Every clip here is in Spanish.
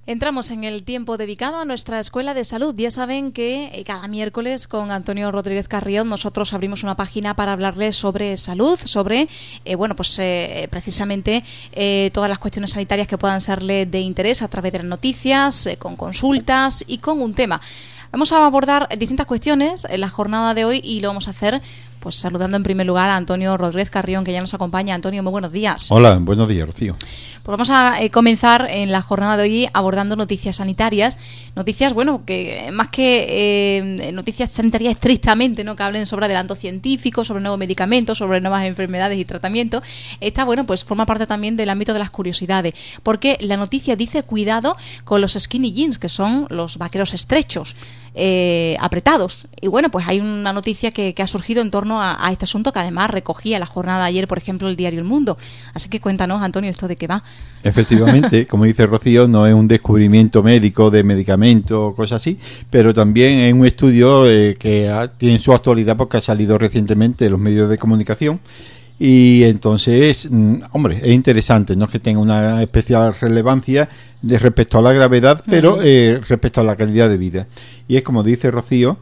Entramos en el tiempo dedicado a nuestra Escuela de Salud. Ya saben que cada miércoles con Antonio Rodríguez Carrión nosotros abrimos una página para hablarles sobre salud, sobre precisamente todas las cuestiones sanitarias que puedan serle de interés a través de las noticias, con consultas y con un tema. Vamos a abordar distintas cuestiones en la jornada de hoy y lo vamos a hacer pues saludando en primer lugar a Antonio Rodríguez Carrión, que ya nos acompaña. Antonio, muy buenos días. Hola, buenos días, Rocío. Pues vamos a comenzar en la jornada de hoy abordando noticias sanitarias. Noticias, bueno, que más que noticias sanitarias estrictamente, ¿no?, que hablen sobre adelantos científicos, sobre nuevos medicamentos, sobre nuevas enfermedades y tratamientos. Esta, bueno, pues forma parte también del ámbito de las curiosidades, porque la noticia dice cuidado con los skinny jeans, que son los vaqueros estrechos, apretados. Y bueno, pues hay una noticia que ha surgido en torno a este asunto, que además recogía la jornada de ayer, por ejemplo, el diario El Mundo. Así que cuéntanos, Antonio, ¿esto de qué va? Efectivamente, como dice Rocío, no es un descubrimiento médico de medicamentos o cosas así, pero también es un estudio que tiene su actualidad porque ha salido recientemente en los medios de comunicación. Y entonces, hombre, es interesante, no es que tenga una especial relevancia respecto a la gravedad, pero respecto a la calidad de vida. Y es como dice Rocío,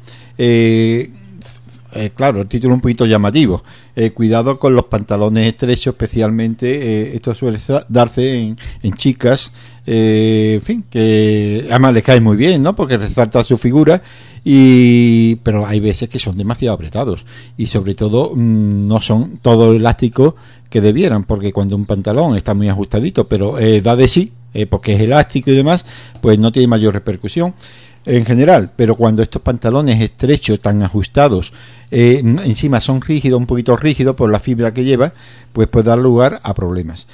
claro, el título es un poquito llamativo. Cuidado con los pantalones estrechos, especialmente esto suele darse en chicas, en fin, que además les cae muy bien, ¿no?, porque resalta su figura. Pero hay veces que son demasiado apretados y sobre todo no son todo elástico que debieran, porque cuando un pantalón está muy ajustadito pero da de sí, porque es elástico y demás, pues no tiene mayor repercusión en general. Pero cuando estos pantalones estrechos, tan ajustados, encima son rígidos, un poquito rígidos por la fibra que lleva, pues puede dar lugar a problemas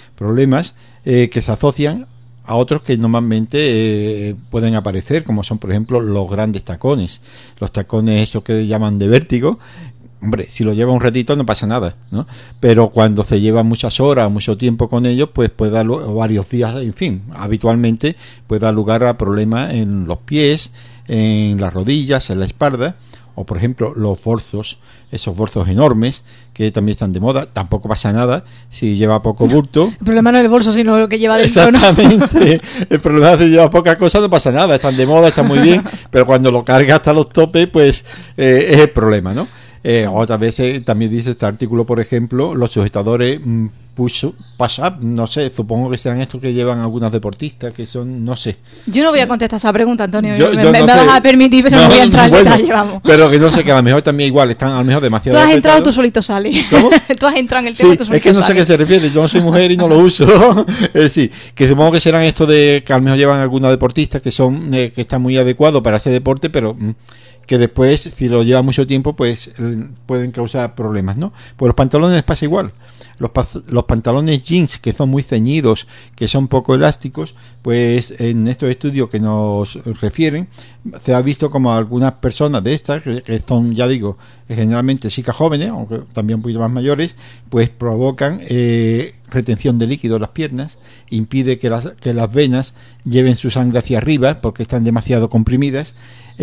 que se asocian a otros que normalmente pueden aparecer, como son, por ejemplo, los grandes tacones. Los tacones esos que llaman de vértigo. Hombre, si lo lleva un ratito no pasa nada, ¿no? Pero cuando se lleva muchas horas, mucho tiempo con ellos, pues puede dar varios días, en fin, habitualmente puede dar lugar a problemas en los pies, en las rodillas, en la espalda. O, por ejemplo, los forzos, esos forzos enormes que también están de moda. Tampoco pasa nada si lleva poco bulto. El problema no es el bolso, sino lo que lleva dentro. Exactamente, ¿no? El problema es que lleva poca cosa, no pasa nada, están de moda, están muy bien, pero cuando lo carga hasta los topes, pues es el problema, ¿no? Otras veces también dice este artículo, por ejemplo, los sujetadores push-up, no sé, supongo que serán estos que llevan algunas deportistas, que son, no sé. Yo no voy a contestar esa pregunta, Antonio, me vas a permitir, pero no voy a entrar en detalle, vamos. Pero que no sé, que a lo mejor también igual están a lo mejor demasiado Tú has apretados. entrado, tú solito sales. ¿Cómo? Tú has entrado en el tema, tú solito sales. Es que no sé a qué se refiere, yo no soy mujer y no lo uso. Sí, que supongo que serán estos de que a lo mejor llevan algunas deportistas que son que están muy adecuados para hacer deporte, pero que después, si lo lleva mucho tiempo, pues pueden causar problemas, ¿no? Pues los pantalones pasa igual. Los pantalones jeans, que son muy ceñidos, que son poco elásticos, pues en estos estudios que nos refieren, se ha visto como algunas personas de estas, que son, ya digo, generalmente chicas jóvenes, aunque también un poquito más mayores, pues provocan retención de líquido en las piernas, impide que las venas lleven su sangre hacia arriba, porque están demasiado comprimidas,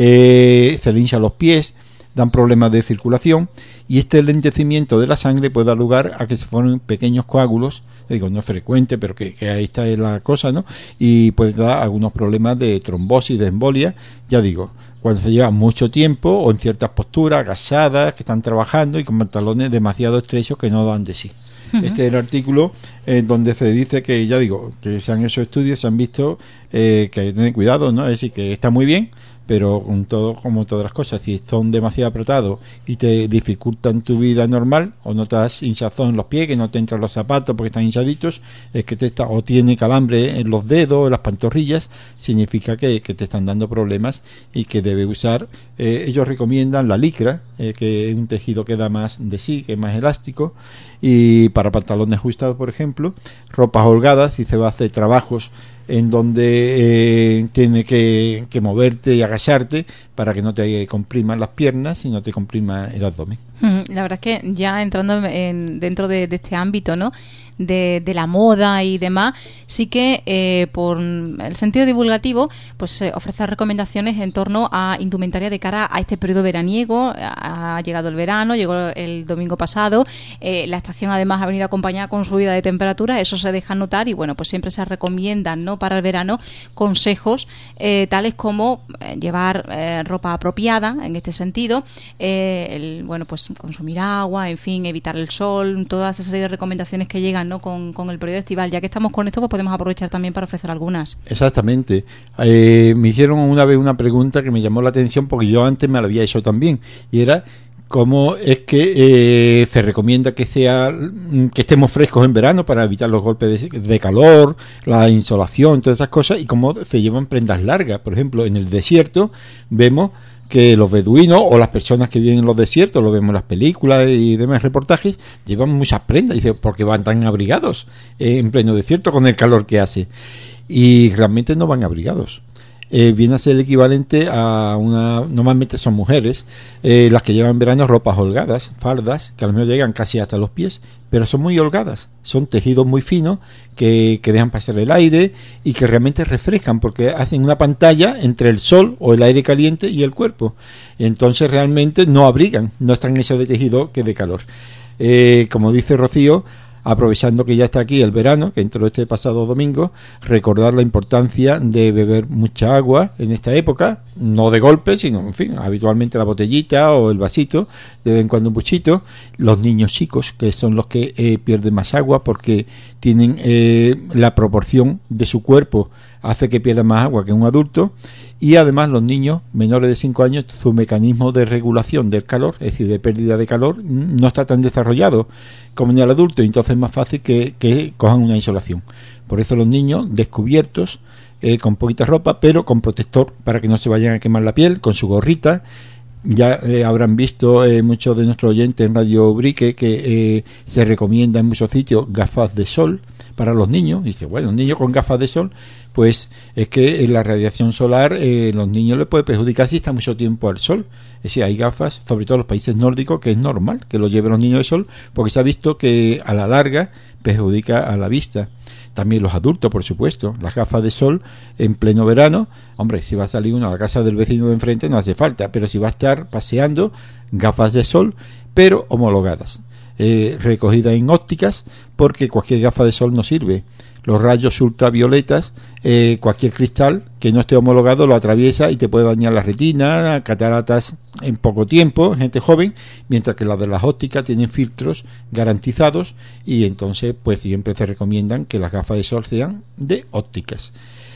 se le hinchan los pies, dan problemas de circulación, y este lentecimiento de la sangre puede dar lugar a que se formen pequeños coágulos. Digo, no es frecuente, pero que ahí está la cosa, ¿no? Y puede dar algunos problemas de trombosis, de embolia, ya digo, cuando se lleva mucho tiempo o en ciertas posturas, agachadas, que están trabajando y con pantalones demasiado estrechos que no dan de sí. Este es el artículo donde se dice que, ya digo, que se han hecho estudios, se han visto que hay que tener cuidado, ¿no? Es decir, que está muy bien, pero con todo, como todas las cosas, si son demasiado apretados y te dificultan tu vida normal, o notas hinchazón en los pies, que no te entran los zapatos porque están hinchaditos, es que o tiene calambre en los dedos, en las pantorrillas, significa que te están dando problemas y que debe usar. Ellos recomiendan la licra, que es un tejido que da más de sí, que es más elástico, y para pantalones ajustados, por ejemplo, ropas holgadas, si se va a hacer trabajos en donde tiene que moverte y agacharte para que no te compriman las piernas y no te comprima el abdomen. La verdad es que ya entrando dentro de este ámbito, ¿no?, de la moda y demás, sí que por el sentido divulgativo pues ofrece recomendaciones en torno a indumentaria de cara a este periodo veraniego. Ha llegado el verano, llegó el domingo pasado, la estación además ha venido acompañada con subida de temperatura, eso se deja notar y bueno, pues siempre se recomiendan, ¿no?, para el verano consejos tales como llevar ropa apropiada en este sentido, bueno, pues consumir agua, en fin, evitar el sol, toda esa serie de recomendaciones que llegan, ¿no?, con el periodo estival. Ya que estamos con esto, pues podemos aprovechar también para ofrecer algunas. Exactamente. Me hicieron una vez una pregunta que me llamó la atención porque yo antes me la había hecho también, y era cómo es que se recomienda que estemos frescos en verano para evitar los golpes de calor, la insolación, todas esas cosas, y cómo se llevan prendas largas. Por ejemplo, en el desierto vemos que los beduinos o las personas que viven en los desiertos, lo vemos en las películas y demás reportajes, llevan muchas prendas. Dice, ¿por qué van tan abrigados en pleno desierto con el calor que hace? Y realmente no van abrigados. Viene a ser el equivalente a normalmente son mujeres las que llevan en verano ropas holgadas, faldas, que a lo mejor llegan casi hasta los pies, pero son muy holgadas, son tejidos muy finos que dejan pasar el aire y que realmente refrescan porque hacen una pantalla entre el sol o el aire caliente y el cuerpo. Entonces realmente no abrigan, no están hechos de tejido que de calor. Como dice Rocío, aprovechando que ya está aquí el verano, que entró este pasado domingo, recordar la importancia de beber mucha agua en esta época, no de golpe, sino, en fin, habitualmente la botellita o el vasito, de vez en cuando un buchito. Los niños chicos, que son los que pierden más agua porque tienen la proporción de su cuerpo, hace que pierdan más agua que un adulto. Y además los niños menores de 5 años, su mecanismo de regulación del calor, es decir, de pérdida de calor, no está tan desarrollado como en el adulto, y entonces es más fácil que cojan una insolación. Por eso los niños descubiertos, con poquita ropa, pero con protector para que no se vayan a quemar la piel, con su gorrita. Ya habrán visto muchos de nuestros oyentes en Radio Ubrique que se recomienda en muchos sitios gafas de sol para los niños. Dice, bueno, un niño con gafas de sol, pues es que la radiación solar los niños les puede perjudicar si está mucho tiempo al sol. Es decir, hay gafas, sobre todo en los países nórdicos, que es normal que los lleven los niños de sol, porque se ha visto que a la larga perjudica a la vista. También los adultos, por supuesto, las gafas de sol en pleno verano. Hombre, si va a salir uno a la casa del vecino de enfrente no hace falta, pero si va a estar paseando, gafas de sol, pero homologadas, recogidas en ópticas, porque cualquier gafa de sol no sirve. Los rayos ultravioletas, cualquier cristal que no esté homologado lo atraviesa y te puede dañar la retina, cataratas en poco tiempo, gente joven, mientras que las de las ópticas tienen filtros garantizados, y entonces pues siempre te recomiendan que las gafas de sol sean de ópticas.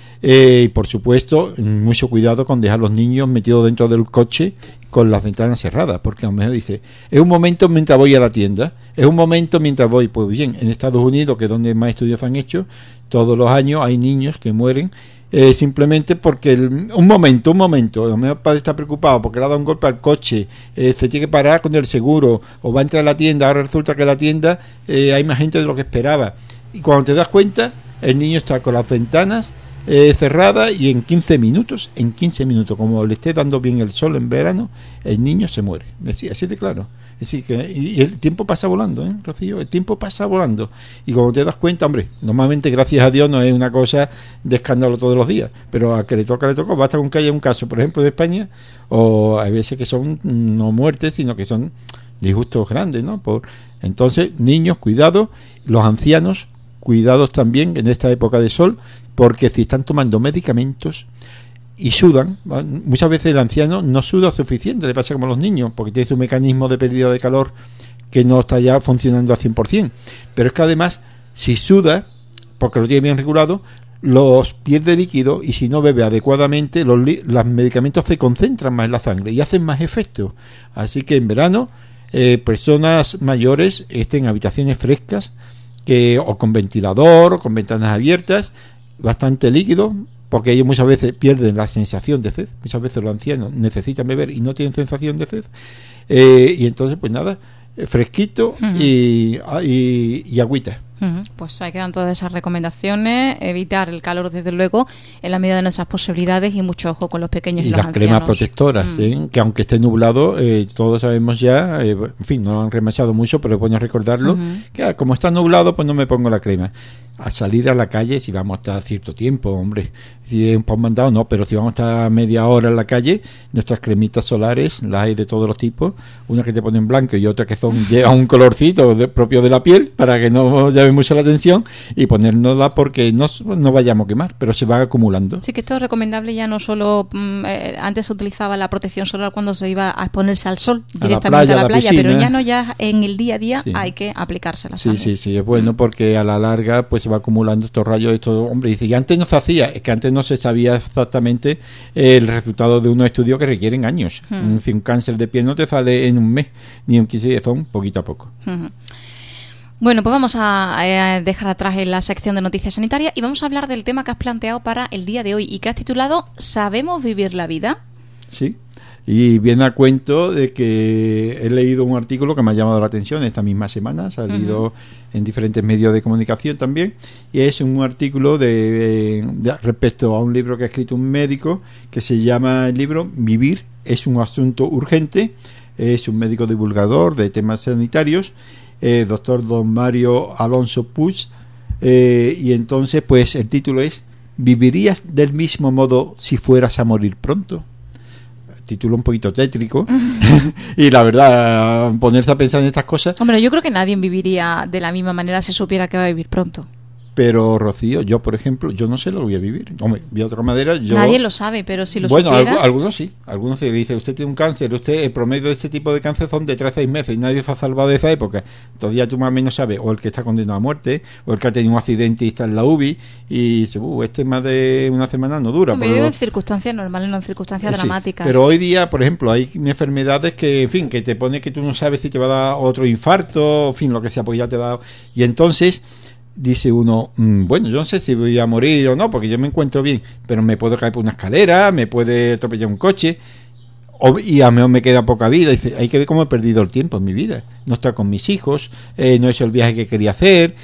Y por supuesto, mucho cuidado con dejar a los niños metidos dentro del coche con las ventanas cerradas, porque a lo mejor dice, es un momento mientras voy a la tienda, es un momento mientras voy. Pues bien, en Estados Unidos, que es donde más estudios han hecho, todos los años hay niños que mueren simplemente porque un momento, a lo mejor el padre está preocupado porque le ha dado un golpe al coche, se tiene que parar con el seguro, o va a entrar a la tienda, ahora resulta que en la tienda hay más gente de lo que esperaba, y cuando te das cuenta, el niño está con las ventanas cerrada, y en 15 minutos, como le esté dando bien el sol en verano, el niño se muere. Así de claro. Es decir, y el tiempo pasa volando, Rocío, el tiempo pasa volando. Y cuando te das cuenta, hombre, normalmente, gracias a Dios, no es una cosa de escándalo todos los días, pero a que le toca, basta con que haya un caso, por ejemplo, de España, o hay veces que son no muertes, sino que son disgustos grandes, ¿no? Entonces, niños, cuidado, los ancianos, cuidados también en esta época de sol, porque si están tomando medicamentos y sudan, muchas veces el anciano no suda suficiente, le pasa como a los niños, porque tiene su mecanismo de pérdida de calor que no está ya funcionando al 100%, pero es que además, si suda, porque lo tiene bien regulado, los pierde líquido, y si no bebe adecuadamente, los medicamentos se concentran más en la sangre y hacen más efecto. Así que en verano, personas mayores estén en habitaciones frescas, o con ventilador, o con ventanas abiertas, bastante líquido, porque ellos muchas veces pierden la sensación de sed. Muchas veces los ancianos necesitan beber y no tienen sensación de sed, y entonces pues nada, fresquito y agüita. Pues ahí quedan todas esas recomendaciones, evitar el calor desde luego en la medida de nuestras posibilidades y mucho ojo con los pequeños y los las ancianos. Cremas protectoras, que aunque esté nublado, todos sabemos ya, en fin, no lo han remachado mucho, pero es bueno recordarlo, que como está nublado, pues no me pongo la crema. A salir a la calle, si vamos a estar cierto tiempo, hombre, si es un poco mandado, no, pero si vamos a estar media hora en la calle, nuestras cremitas solares, las hay de todos los tipos, una que te ponen blanco y otra que llevan un colorcito propio de la piel, para que no llame mucho la atención, y ponérnosla porque no vayamos a quemar, pero se va acumulando. Sí, que esto es recomendable ya no solo, antes se utilizaba la protección solar cuando se iba a exponerse al sol directamente a la playa, pero ya no, ya en el día a día hay que aplicársela. Sí, es bueno porque a la larga pues se va acumulando estos rayos de todo. Hombre, dice, y antes no se hacía, es que antes no se sabía exactamente el resultado de unos estudios que requieren años. Un cáncer de piel no te sale en un mes, ni en 15 días, son poquito a poco. Bueno, pues vamos a dejar atrás en la sección de noticias sanitarias y vamos a hablar del tema que has planteado para el día de hoy y que has titulado ¿Sabemos vivir la vida? Sí. Y viene a cuento de que he leído un artículo que me ha llamado la atención esta misma semana, ha salido en diferentes medios de comunicación también, y es un artículo respecto a un libro que ha escrito un médico que se llama el libro Vivir es un asunto urgente. Es un médico divulgador de temas sanitarios, doctor don Mario Alonso Puig, y entonces pues el título es ¿Vivirías del mismo modo si fueras a morir pronto? Título un poquito tétrico y la verdad, ponerse a pensar en estas cosas. Hombre, yo creo que nadie viviría de la misma manera si supiera que va a vivir pronto. Pero Rocío, yo por ejemplo, yo no sé lo que voy a vivir. Hombre, de otra manera, nadie lo sabe, pero si lo supiera... Bueno, algunos sí. Algunos se dicen, usted tiene un cáncer, el promedio de este tipo de cáncer son de 3 a 6 meses y nadie se ha salvado de esa época. Entonces ya tú más o menos sabes, o el que está condenado a muerte, o el que ha tenido un accidente y está en la UBI, y dice, este más de una semana no dura. Pero en circunstancias normales, no en circunstancias dramáticas. Pero hoy día, por ejemplo, hay enfermedades que, en fin, que te pone que tú no sabes si te va a dar otro infarto, en fin, lo que sea, pues ya te ha dado. Y entonces... dice uno, bueno, yo no sé si voy a morir o no, porque yo me encuentro bien, pero me puedo caer por una escalera, me puede atropellar un coche, y a lo mejor me queda poca vida. Dice, hay que ver cómo he perdido el tiempo en mi vida. No estar con mis hijos, no he hecho el viaje que quería hacer,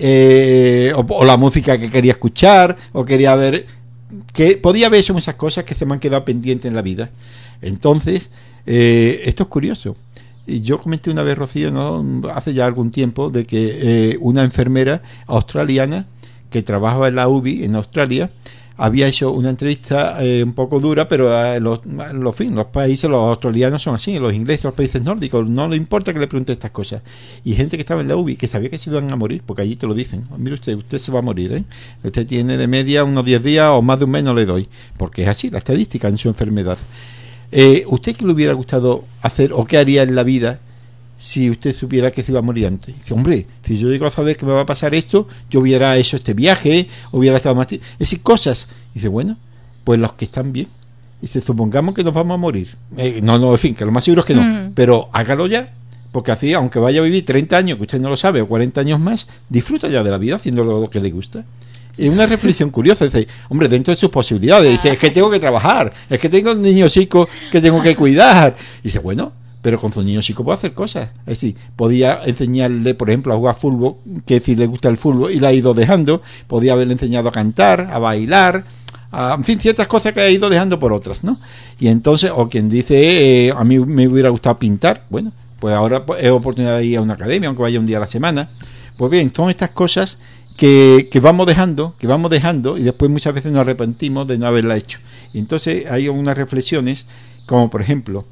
o la música que quería escuchar, o quería ver, que podía haber hecho muchas cosas que se me han quedado pendientes en la vida. Entonces, esto es curioso. Y yo comenté una vez, Rocío, hace ya algún tiempo, de que una enfermera australiana que trabajaba en la UBI en Australia había hecho una entrevista un poco dura, pero los países, los australianos son así, los ingleses, los países nórdicos, no le importa que le pregunte estas cosas. Y gente que estaba en la UBI, que sabía que se iban a morir, porque allí te lo dicen, mire usted se va a morir, usted tiene de media unos 10 días o más de un mes no le doy, porque es así la estadística en su enfermedad. ¿Usted qué le hubiera gustado hacer o qué haría en la vida si usted supiera que se iba a morir antes? Dice, hombre, si yo llego a saber que me va a pasar esto, yo hubiera hecho este viaje, hubiera estado más tiempo. Es decir, cosas. Dice, bueno, pues los que están bien. Dice, supongamos que nos vamos a morir. No, en fin, que lo más seguro es que no. Pero hágalo ya, porque así, aunque vaya a vivir 30 años, que usted no lo sabe, o 40 años más, disfruta ya de la vida haciendo lo que le gusta. Es una reflexión curiosa, dice, hombre, dentro de sus posibilidades, dice, es que tengo que trabajar, es que tengo un niño chico que tengo que cuidar. Dice, bueno, pero con su niño chico puedo hacer cosas. Es decir, podía enseñarle, por ejemplo, a jugar fútbol, que si le gusta el fútbol y la ha ido dejando, podía haberle enseñado a cantar, a bailar, en fin, ciertas cosas que ha ido dejando por otras, ¿no? Y entonces, o quien dice, a mí me hubiera gustado pintar, bueno, pues ahora es oportunidad de ir a una academia, aunque vaya un día a la semana. Pues bien, son estas cosas que vamos dejando y después muchas veces nos arrepentimos de no haberla hecho. Y entonces hay unas reflexiones como por ejemplo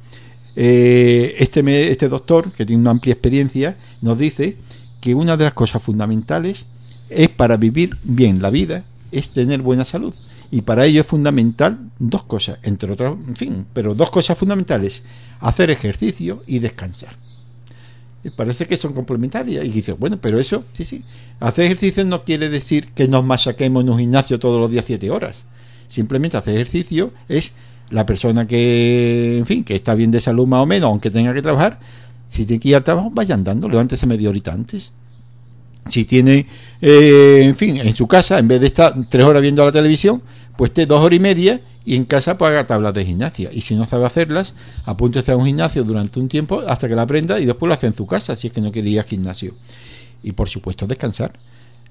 este doctor que tiene una amplia experiencia nos dice que una de las cosas fundamentales es para vivir bien la vida es tener buena salud, y para ello es fundamental dos cosas, entre otras, en fin, pero dos cosas fundamentales: hacer ejercicio y descansar. Parece que son complementarias. Y dices, bueno, pero eso, sí, hacer ejercicio no quiere decir que nos machaquemos en un gimnasio todos los días 7 horas. Simplemente hacer ejercicio es la persona que, en fin, que está bien de salud más o menos, aunque tenga que trabajar, si tiene que ir al trabajo, vaya andando, levántese media horita antes. Si tiene, en fin, en su casa, en vez de estar 3 horas viendo la televisión, pues esté 2 horas y media y en casa pues haga tablas de gimnasia, y si no sabe hacerlas, apúntese a un gimnasio durante un tiempo hasta que la aprenda y después lo hace en su casa si es que no quiere ir al gimnasio. Y por supuesto descansar.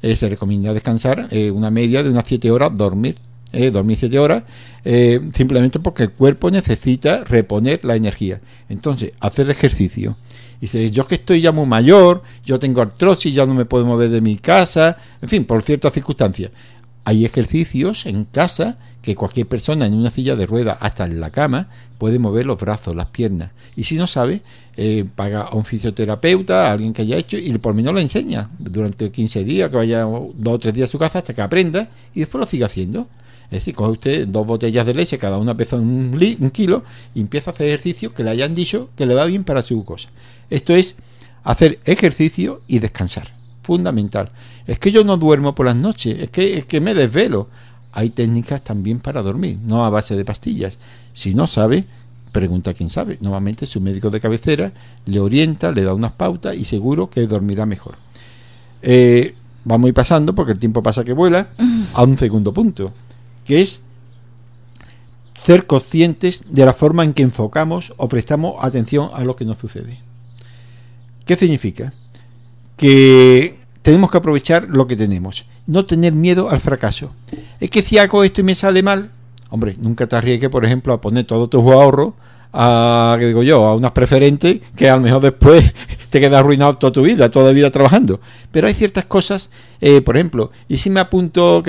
se recomienda descansar una media de unas 7 horas, dormir 7 horas, simplemente porque el cuerpo necesita reponer la energía. Entonces, hacer ejercicio. Dice, yo que estoy ya muy mayor, yo tengo artrosis, ya no me puedo mover de mi casa, en fin, por ciertas circunstancias. Hay ejercicios en casa que cualquier persona en una silla de ruedas, hasta en la cama, puede mover los brazos, las piernas. Y si no sabe, paga a un fisioterapeuta, a alguien que haya hecho, y por lo menos lo enseña durante 15 días, que vaya 2 o 3 días a su casa hasta que aprenda, y después lo siga haciendo. Es decir, coge usted 2 botellas de leche, cada una pesa un kilo, y empieza a hacer ejercicio que le hayan dicho que le va bien para su cosa. Esto es hacer ejercicio y descansar. Fundamental. Es que yo no duermo por las noches, es que me desvelo. Hay técnicas también para dormir, no a base de pastillas. Si no sabe, pregunta a quien sabe. Normalmente su médico de cabecera le orienta, le da unas pautas y seguro que dormirá mejor. Vamos a ir pasando, porque el tiempo pasa que vuela, a un segundo punto, que es ser conscientes de la forma en que enfocamos o prestamos atención a lo que nos sucede. ¿Qué significa? Que tenemos que aprovechar lo que tenemos, no tener miedo al fracaso. Es que si hago esto y me sale mal, hombre, nunca te arriesgues, por ejemplo, a poner todos tus ahorros a unas preferentes que a lo mejor después te queda arruinado toda la vida trabajando. Pero hay ciertas cosas, por ejemplo, y si me apunto,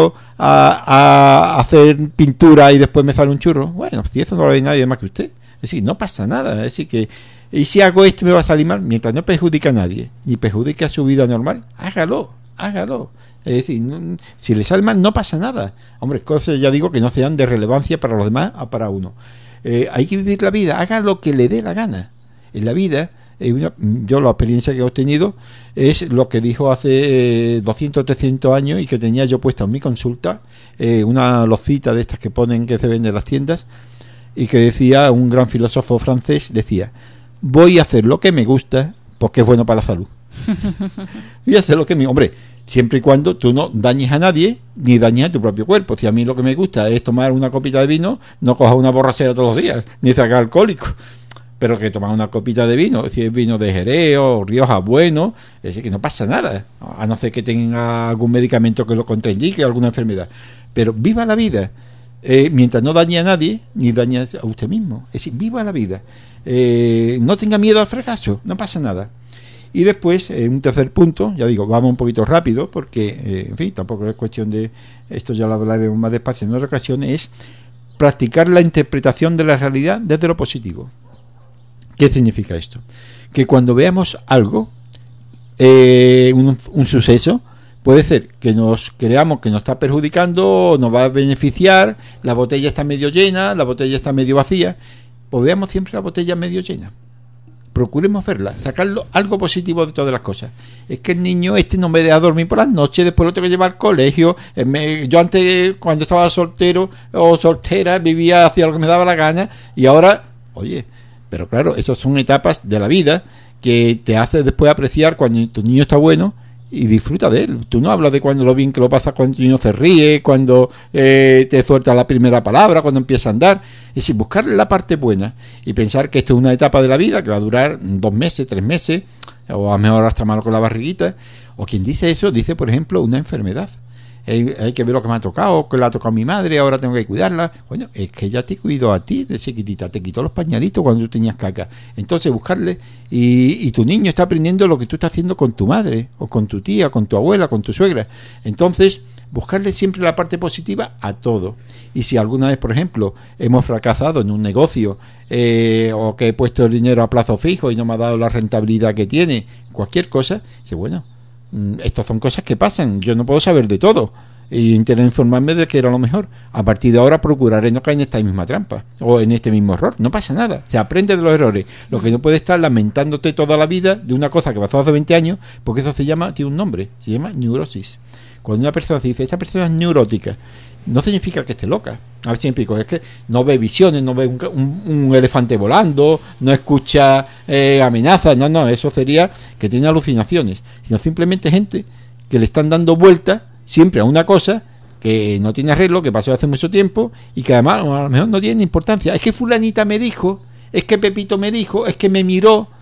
a hacer pintura y después me sale un churro, bueno, si eso no lo ve nadie más que usted. Es decir, no pasa nada. Es decir, que y si hago esto me va a salir mal, mientras no perjudica a nadie ni perjudique a su vida normal, hágalo. Es decir, si le sale mal no pasa nada. Hombre, cosas ya digo que no sean de relevancia para los demás o para uno. Hay que vivir la vida, haga lo que le dé la gana. En la vida, yo la experiencia que he obtenido es lo que dijo hace 200 300 años y que tenía yo puesta en mi consulta, una losita de estas que ponen que se venden en las tiendas, y que decía, un gran filósofo francés decía: voy a hacer lo que me gusta porque es bueno para la salud. Voy a hacer lo que me... Hombre, siempre y cuando tú no dañes a nadie ni dañes a tu propio cuerpo. Si a mí lo que me gusta es tomar una copita de vino, no cojas una borrachera todos los días, ni sacar alcohólico. Pero que tomar una copita de vino, si es vino de Jerez o Rioja bueno, es decir, que no pasa nada, a no ser que tenga algún medicamento que lo contraindique, alguna enfermedad. Pero viva la vida, mientras no dañe a nadie, ni dañe a usted mismo. Es decir, viva la vida. No tenga miedo al fracaso, no pasa nada. Y después, un tercer punto, ya digo, vamos un poquito rápido, porque, en fin, tampoco es cuestión de... Esto ya lo hablaremos más despacio en otra ocasión, es practicar la interpretación de la realidad desde lo positivo. ¿Qué significa esto? Que cuando veamos algo, un suceso, puede ser que nos creamos que nos está perjudicando, nos va a beneficiar, la botella está medio llena, la botella está medio vacía, pues veamos siempre la botella medio llena. Procuremos verla, sacarlo algo positivo de todas las cosas. Es que el niño no me deja dormir por las noches, después lo tengo que llevar al colegio. Yo antes, cuando estaba soltero o soltera, vivía, hacía lo que me daba la gana, y ahora, oye, pero claro, esas son etapas de la vida que te hace después apreciar cuando tu niño está bueno y disfruta de él. Tú no hablas de cuando lo bien que lo pasas, cuando tu niño se ríe, cuando te suelta la primera palabra, cuando empieza a andar. Es decir, buscarle la parte buena y pensar que esto es una etapa de la vida que va a durar 2 meses, 3 meses, o a lo mejor hasta malo con la barriguita. O quien dice eso, dice, por ejemplo, una enfermedad. Hay que ver lo que me ha tocado, que le ha tocado a mi madre, ahora tengo que cuidarla. Bueno, es que ella te cuidó a ti de chiquitita, te quitó los pañalitos cuando tú tenías caca. Entonces buscarle, y tu niño está aprendiendo lo que tú estás haciendo con tu madre, o con tu tía, con tu abuela, con tu suegra. Entonces, buscarle siempre la parte positiva a todo. Y si alguna vez, por ejemplo, hemos fracasado en un negocio, o que he puesto el dinero a plazo fijo y no me ha dado la rentabilidad que tiene, cualquier cosa, dice, bueno, estas son cosas que pasan, yo no puedo saber de todo y intentar informarme de que era lo mejor. A partir de ahora procuraré no caer en esta misma trampa o en este mismo error. No pasa nada, se aprende de los errores. Lo que no puede estar lamentándote toda la vida de una cosa que pasó hace 20 años, porque eso tiene un nombre, se llama neurosis. Cuando una persona se dice, esta persona es neurótica, no significa que esté loca. A ver si me explico, es que no ve visiones, no ve un elefante volando, no escucha amenazas, no, eso sería que tiene alucinaciones, sino simplemente gente que le están dando vueltas siempre a una cosa que no tiene arreglo, que pasó hace mucho tiempo y que además a lo mejor no tiene importancia. Es que fulanita me dijo, es que Pepito me dijo, es que me miró.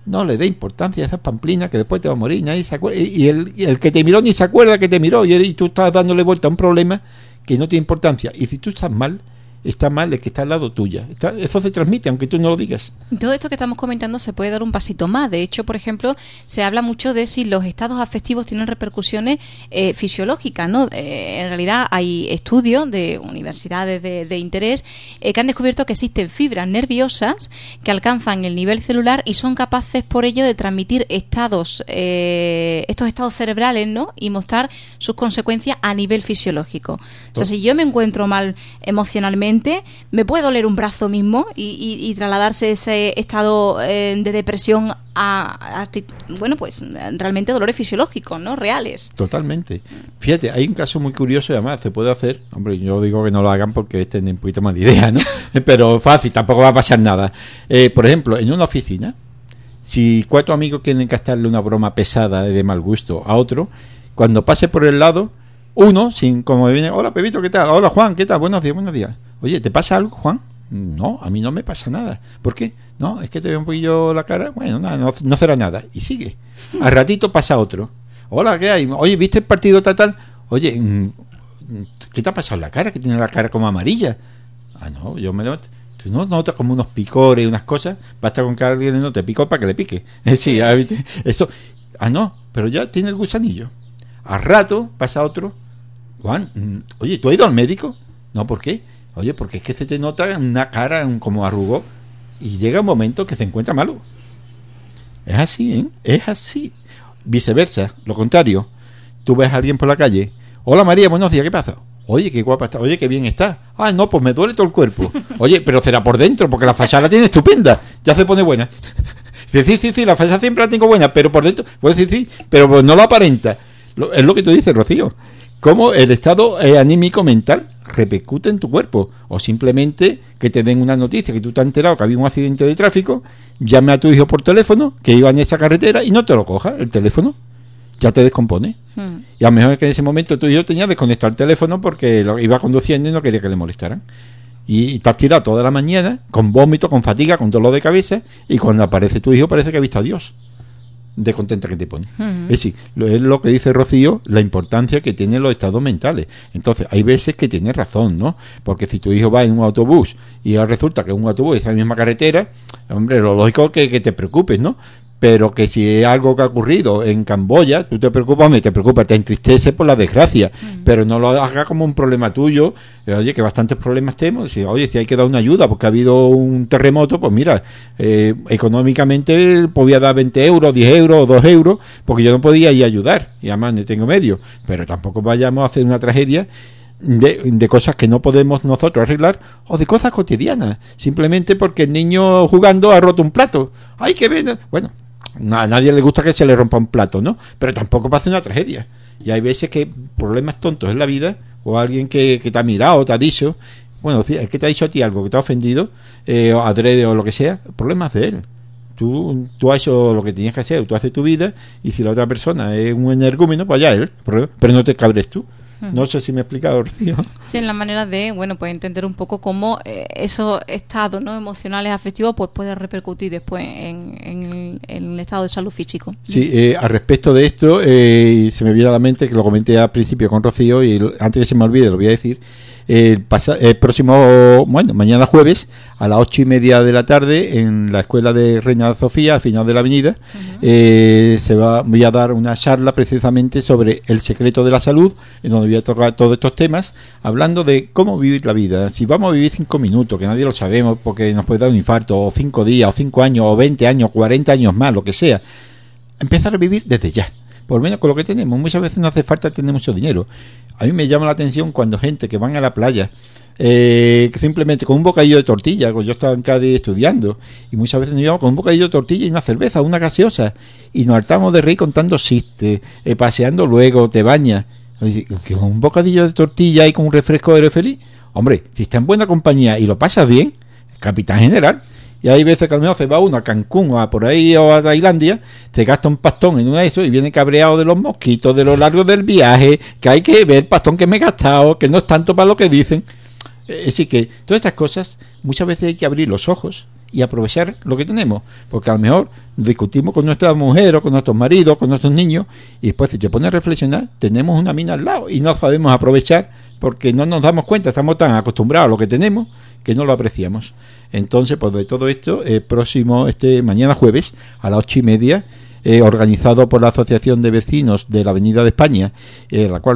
No le dé importancia a esas pamplinas que después te va a morir, nadie se acuerda. Y el que te miró ni se acuerda que te miró, y tú estás dándole vuelta a un problema que no tiene importancia. Y si tú estás mal, está mal el que está al lado tuya. Eso se transmite, aunque tú no lo digas. Todo esto que estamos comentando se puede dar un pasito más. De hecho, por ejemplo, se habla mucho de si los estados afectivos tienen repercusiones fisiológicas, ¿no? En realidad hay estudios de universidades de interés que han descubierto que existen fibras nerviosas que alcanzan el nivel celular y son capaces por ello de transmitir estos estados cerebrales, ¿no? Y mostrar sus consecuencias a nivel fisiológico. O sea, si yo me encuentro mal emocionalmente, me puede doler un brazo mismo y trasladarse ese estado de depresión a pues realmente dolores fisiológicos, ¿no? Reales. Totalmente. Fíjate, hay un caso muy curioso y además se puede hacer, hombre, yo digo que no lo hagan porque tienen un poquito más de idea, ¿no? Pero fácil, tampoco va a pasar nada. Por ejemplo, en una oficina, si 4 amigos quieren gastarle una broma pesada de mal gusto a otro, cuando pase por el lado, uno, como viene, hola Pepito, ¿qué tal? Hola Juan, ¿qué tal? Buenos días, buenos días. Oye, ¿te pasa algo, Juan? No, a mí no me pasa nada. ¿Por qué? No, es que te veo un poquillo la cara. Bueno, no será nada. Y sigue. Al ratito pasa otro. Hola, ¿qué hay? Oye, ¿viste el partido tal? Oye, ¿qué te ha pasado en la cara? Que tiene la cara como amarilla. Ah, no, yo me levanto. Tú no notas como unos picores y unas cosas. Basta con que alguien no te picó para que le pique. Sí, ¿viste? Eso. Ah, no, pero ya tiene el gusanillo. Al rato pasa otro. Juan, oye, ¿tú has ido al médico? No, ¿por qué? Oye, porque es que se te nota una cara como arrugó y llega un momento que se encuentra malo. Es así, ¿eh? Es así. Viceversa, lo contrario. Tú ves a alguien por la calle. Hola María, buenos días, ¿qué pasa? Oye, qué guapa está. Oye, qué bien está. Ah, no, pues me duele todo el cuerpo. Oye, pero será por dentro, porque la fachada la tiene estupenda. Ya se pone buena. Dice, sí, la fachada siempre la tengo buena, pero por dentro, puedes decir, sí, pero pues no lo aparenta. Es lo que tú dices, Rocío. Cómo el estado anímico mental repercute en tu cuerpo, o simplemente que te den una noticia que tú te has enterado que había un accidente de tráfico, llame a tu hijo por teléfono que iba en esa carretera y no te lo coja el teléfono, ya te descompone. Y a lo mejor es que en ese momento tu hijo tenía desconectado el teléfono porque lo iba conduciendo y no quería que le molestaran, y te has tirado toda la mañana con vómito, con fatiga, con dolor de cabeza, y cuando aparece tu hijo parece que ha visto a Dios de contenta que te pone. Es decir, es lo que dice Rocío, la importancia que tienen los estados mentales. Entonces, hay veces que tienes razón, ¿no? Porque si tu hijo va en un autobús y ahora resulta que un autobús es la misma carretera, hombre, lo lógico es que te preocupes, ¿no? Pero que si es algo que ha ocurrido en Camboya, tú te preocupas, te entristece por la desgracia, pero no lo hagas como un problema tuyo. Oye, que bastantes problemas tenemos. Oye, si hay que dar una ayuda porque ha habido un terremoto, pues mira, económicamente podía dar 20 euros, 10 euros o 2 euros, porque yo no podía ir a ayudar, y además no tengo medio. Pero tampoco vayamos a hacer una tragedia de cosas que no podemos nosotros arreglar, o de cosas cotidianas, simplemente porque el niño jugando ha roto un plato. ¡Ay, qué bien! Bueno, a nadie le gusta que se le rompa un plato, ¿no? Pero tampoco pasa una tragedia. Y hay veces que problemas tontos en la vida, o alguien que te ha mirado, te ha dicho, bueno, el que te ha dicho a ti algo que te ha ofendido, adrede o lo que sea, problemas de él. Tú has hecho lo que tenías que hacer, tú haces tu vida, y si la otra persona es un energúmeno, pues allá él, pero no te cabres tú. No sé si me he explicado, Rocío. Sí, en la manera de, pues entender un poco cómo esos estados, ¿no?, emocionales, afectivos, pues puede repercutir después en el estado de salud físico. Sí, al respecto de esto, se me viene a la mente, que lo comenté al principio con Rocío, y antes que se me olvide lo voy a decir. El próximo, mañana jueves a las 8:30 de la tarde en la escuela de Reina Sofía, al final de la avenida, voy a dar una charla precisamente sobre el secreto de la salud, en donde voy a tocar todos estos temas, hablando de cómo vivir la vida. Si vamos a vivir 5 minutos, que nadie lo sabemos porque nos puede dar un infarto, o 5 días, o 5 años, o 20 años, 40 años más, lo que sea, empezar a vivir desde ya, por lo menos con lo que tenemos. Muchas veces no hace falta tener mucho dinero. A mí me llama la atención cuando gente que van a la playa, que simplemente con un bocadillo de tortilla, yo estaba en Cádiz estudiando, y muchas veces nos íbamos con un bocadillo de tortilla y una cerveza, una gaseosa, y nos hartamos de reír contando chistes, paseando luego, te bañas. Con un bocadillo de tortilla y con un refresco eres feliz. Hombre, si está en buena compañía y lo pasas bien, capitán general. Y hay veces que a lo mejor se va uno a Cancún o a por ahí o a Tailandia, se gasta un pastón en uno de esos y viene cabreado de los mosquitos, de lo largo del viaje, que hay que ver el pastón que me he gastado, que no es tanto para lo que dicen. Así que todas estas cosas muchas veces hay que abrir los ojos y aprovechar lo que tenemos, porque a lo mejor discutimos con nuestra mujer o con nuestros maridos, con nuestros niños, y después si te pones a reflexionar, tenemos una mina al lado y no sabemos aprovechar porque no nos damos cuenta, estamos tan acostumbrados a lo que tenemos que no lo apreciamos. Entonces, pues de todo esto, mañana jueves a las 8:30, organizado por la Asociación de Vecinos de la Avenida de España, la cual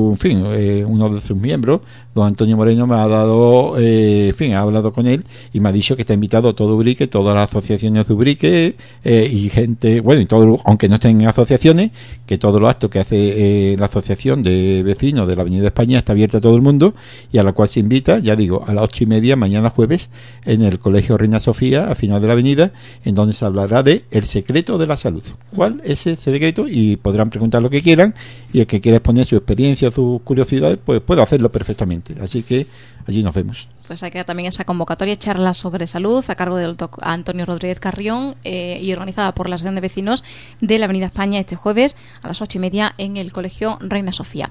uno de sus miembros, don Antonio Moreno, me ha dado, ha hablado con él y me ha dicho que está invitado a todo Ubrique, todas las asociaciones de Ubrique, y gente, bueno, y todo, aunque no estén en asociaciones, que todos los actos que hace la Asociación de Vecinos de la Avenida de España está abierta a todo el mundo, y a la cual se invita, ya digo, a las 8:30 mañana jueves en el Colegio Reina Sofía, a final de la avenida, en donde se hablará de el secreto de la salud. ¿Cuál es ese secreto? Y podrán preguntar lo que quieran, y el que quiera exponer su experiencia, sus curiosidades, pues puede hacerlo perfectamente. Así que allí nos vemos. Pues hay que también esa convocatoria, charlas sobre salud, a cargo del doctor Antonio Rodríguez Carrión, y organizada por la Asociación de Vecinos de la Avenida España este jueves a las 8:30 en el Colegio Reina Sofía.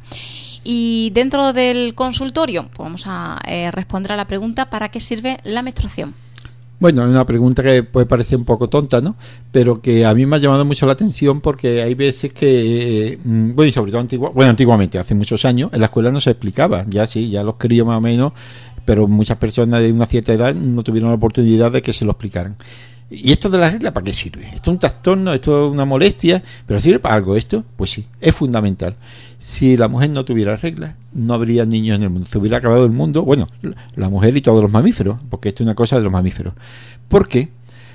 Y dentro del consultorio, pues vamos a responder a la pregunta: ¿para qué sirve la menstruación? Bueno, es una pregunta que puede parecer un poco tonta, ¿no? Pero que a mí me ha llamado mucho la atención, porque hay veces que, y sobre todo antiguamente, hace muchos años, en la escuela no se explicaba, ya los críos más o menos, pero muchas personas de una cierta edad no tuvieron la oportunidad de que se lo explicaran. ¿Y esto de la regla para qué sirve? ¿Esto es un trastorno? ¿Esto es una molestia? ¿Pero sirve para algo esto? Pues sí, es fundamental. Si la mujer no tuviera reglas, no habría niños en el mundo. Se hubiera acabado el mundo, bueno, la mujer y todos los mamíferos, porque esto es una cosa de los mamíferos. ¿Por qué?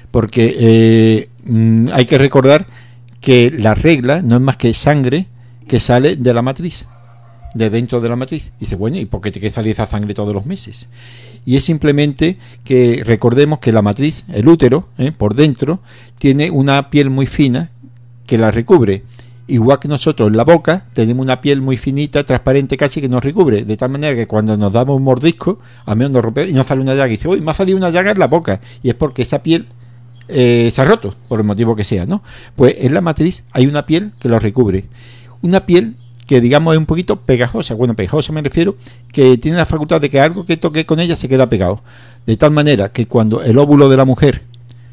Porque hay que recordar que la regla no es más que sangre que sale de la matriz, de dentro de la matriz. Y dice, bueno, ¿y por qué te sale esa sangre todos los meses? Y es simplemente que recordemos que la matriz, el útero, por dentro, tiene una piel muy fina que la recubre. Igual que nosotros en la boca tenemos una piel muy finita, transparente casi, que nos recubre, de tal manera que cuando nos damos un mordisco, a menos nos rompe y nos sale una llaga, y dice, uy, me ha salido una llaga en la boca, y es porque esa piel se ha roto, por el motivo que sea, ¿no? Pues en la matriz hay una piel que lo recubre, una piel que digamos es un poquito pegajosa. Bueno, pegajosa me refiero que tiene la facultad de que algo que toque con ella se queda pegado, de tal manera que cuando el óvulo de la mujer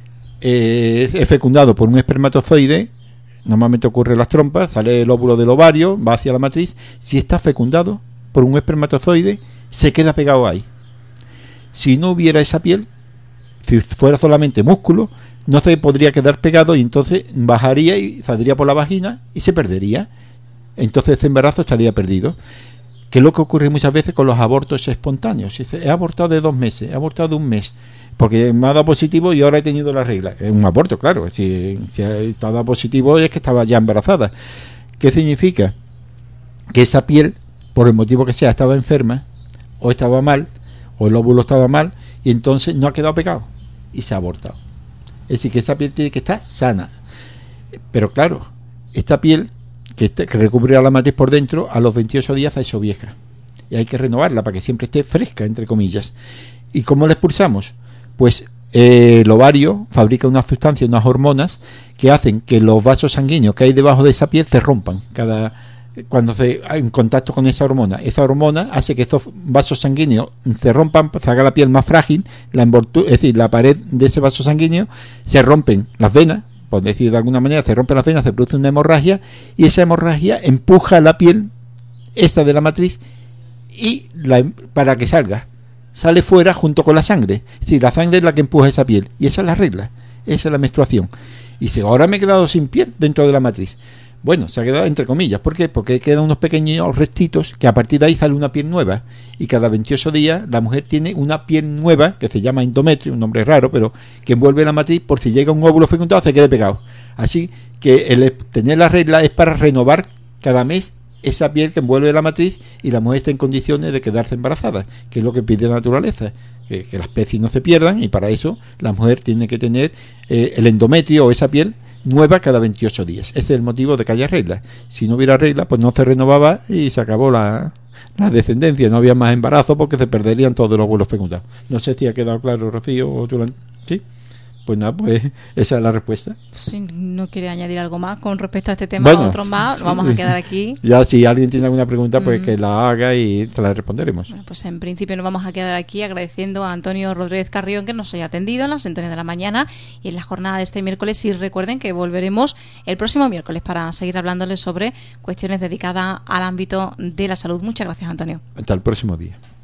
es fecundado por un espermatozoide, normalmente ocurre en las trompas, sale el óvulo del ovario, va hacia la matriz. Si está fecundado por un espermatozoide, se queda pegado ahí. Si no hubiera esa piel, si fuera solamente músculo, no se podría quedar pegado, y entonces bajaría y saldría por la vagina y se perdería. Entonces ese embarazo estaría perdido. Que es lo que ocurre muchas veces con los abortos espontáneos. Dice, he abortado de 2 meses, he abortado de 1 mes, porque me ha dado positivo y ahora he tenido la regla. Es un aborto, claro. Si estaba positivo es que estaba ya embarazada. ¿Qué significa? Que esa piel, por el motivo que sea, estaba enferma, o estaba mal, o el óvulo estaba mal, y entonces no ha quedado pegado y se ha abortado. Es decir, que esa piel tiene que estar sana. Pero claro, esta piel que recubre a la matriz por dentro, a los 28 días ha hecho vieja, y hay que renovarla para que siempre esté fresca, entre comillas. ¿Y cómo la expulsamos? Pues el ovario fabrica unas sustancias, unas hormonas, que hacen que los vasos sanguíneos que hay debajo de esa piel se rompan cuando hay en contacto con esa hormona. Esa hormona hace que estos vasos sanguíneos se rompan, se haga la piel más frágil, es decir, la pared de ese vaso sanguíneo, se rompen las venas, por decir de alguna manera, se rompen las venas, se produce una hemorragia, y esa hemorragia empuja la piel esta de la matriz para que sale fuera junto con la sangre. Es decir, la sangre es la que empuja esa piel, y esa es la regla, esa es la menstruación. Y si ahora me he quedado sin piel dentro de la matriz, bueno, se ha quedado entre comillas. ¿Por qué? Porque quedan unos pequeños restitos que a partir de ahí sale una piel nueva, y cada 28 días la mujer tiene una piel nueva que se llama endometrio, un nombre raro, pero que envuelve la matriz por si llega un óvulo fecundado se quede pegado. Así que el tener la regla es para renovar cada mes esa piel que envuelve la matriz, y la mujer está en condiciones de quedarse embarazada, que es lo que pide la naturaleza, que las especies no se pierdan, y para eso la mujer tiene que tener el endometrio o esa piel nueva cada 28 días. Ese es el motivo de que haya reglas. Si no hubiera reglas, pues no se renovaba y se acabó la descendencia, no había más embarazo porque se perderían todos los óvulos fecundados. No sé si ha quedado claro, Rocío, o tú ¿sí? Pues nada, pues esa es la respuesta. Si no quiere añadir algo más con respecto a este tema, Bueno, otros más, sí. vamos a quedar aquí. Ya si alguien tiene alguna pregunta, pues que la haga y te la responderemos. Bueno, pues en principio nos vamos a quedar aquí agradeciendo a Antonio Rodríguez Carrión que nos haya atendido en la sintonía de la mañana y en la jornada de este miércoles. Y recuerden que volveremos el próximo miércoles para seguir hablándoles sobre cuestiones dedicadas al ámbito de la salud. Muchas gracias, Antonio. Hasta el próximo día.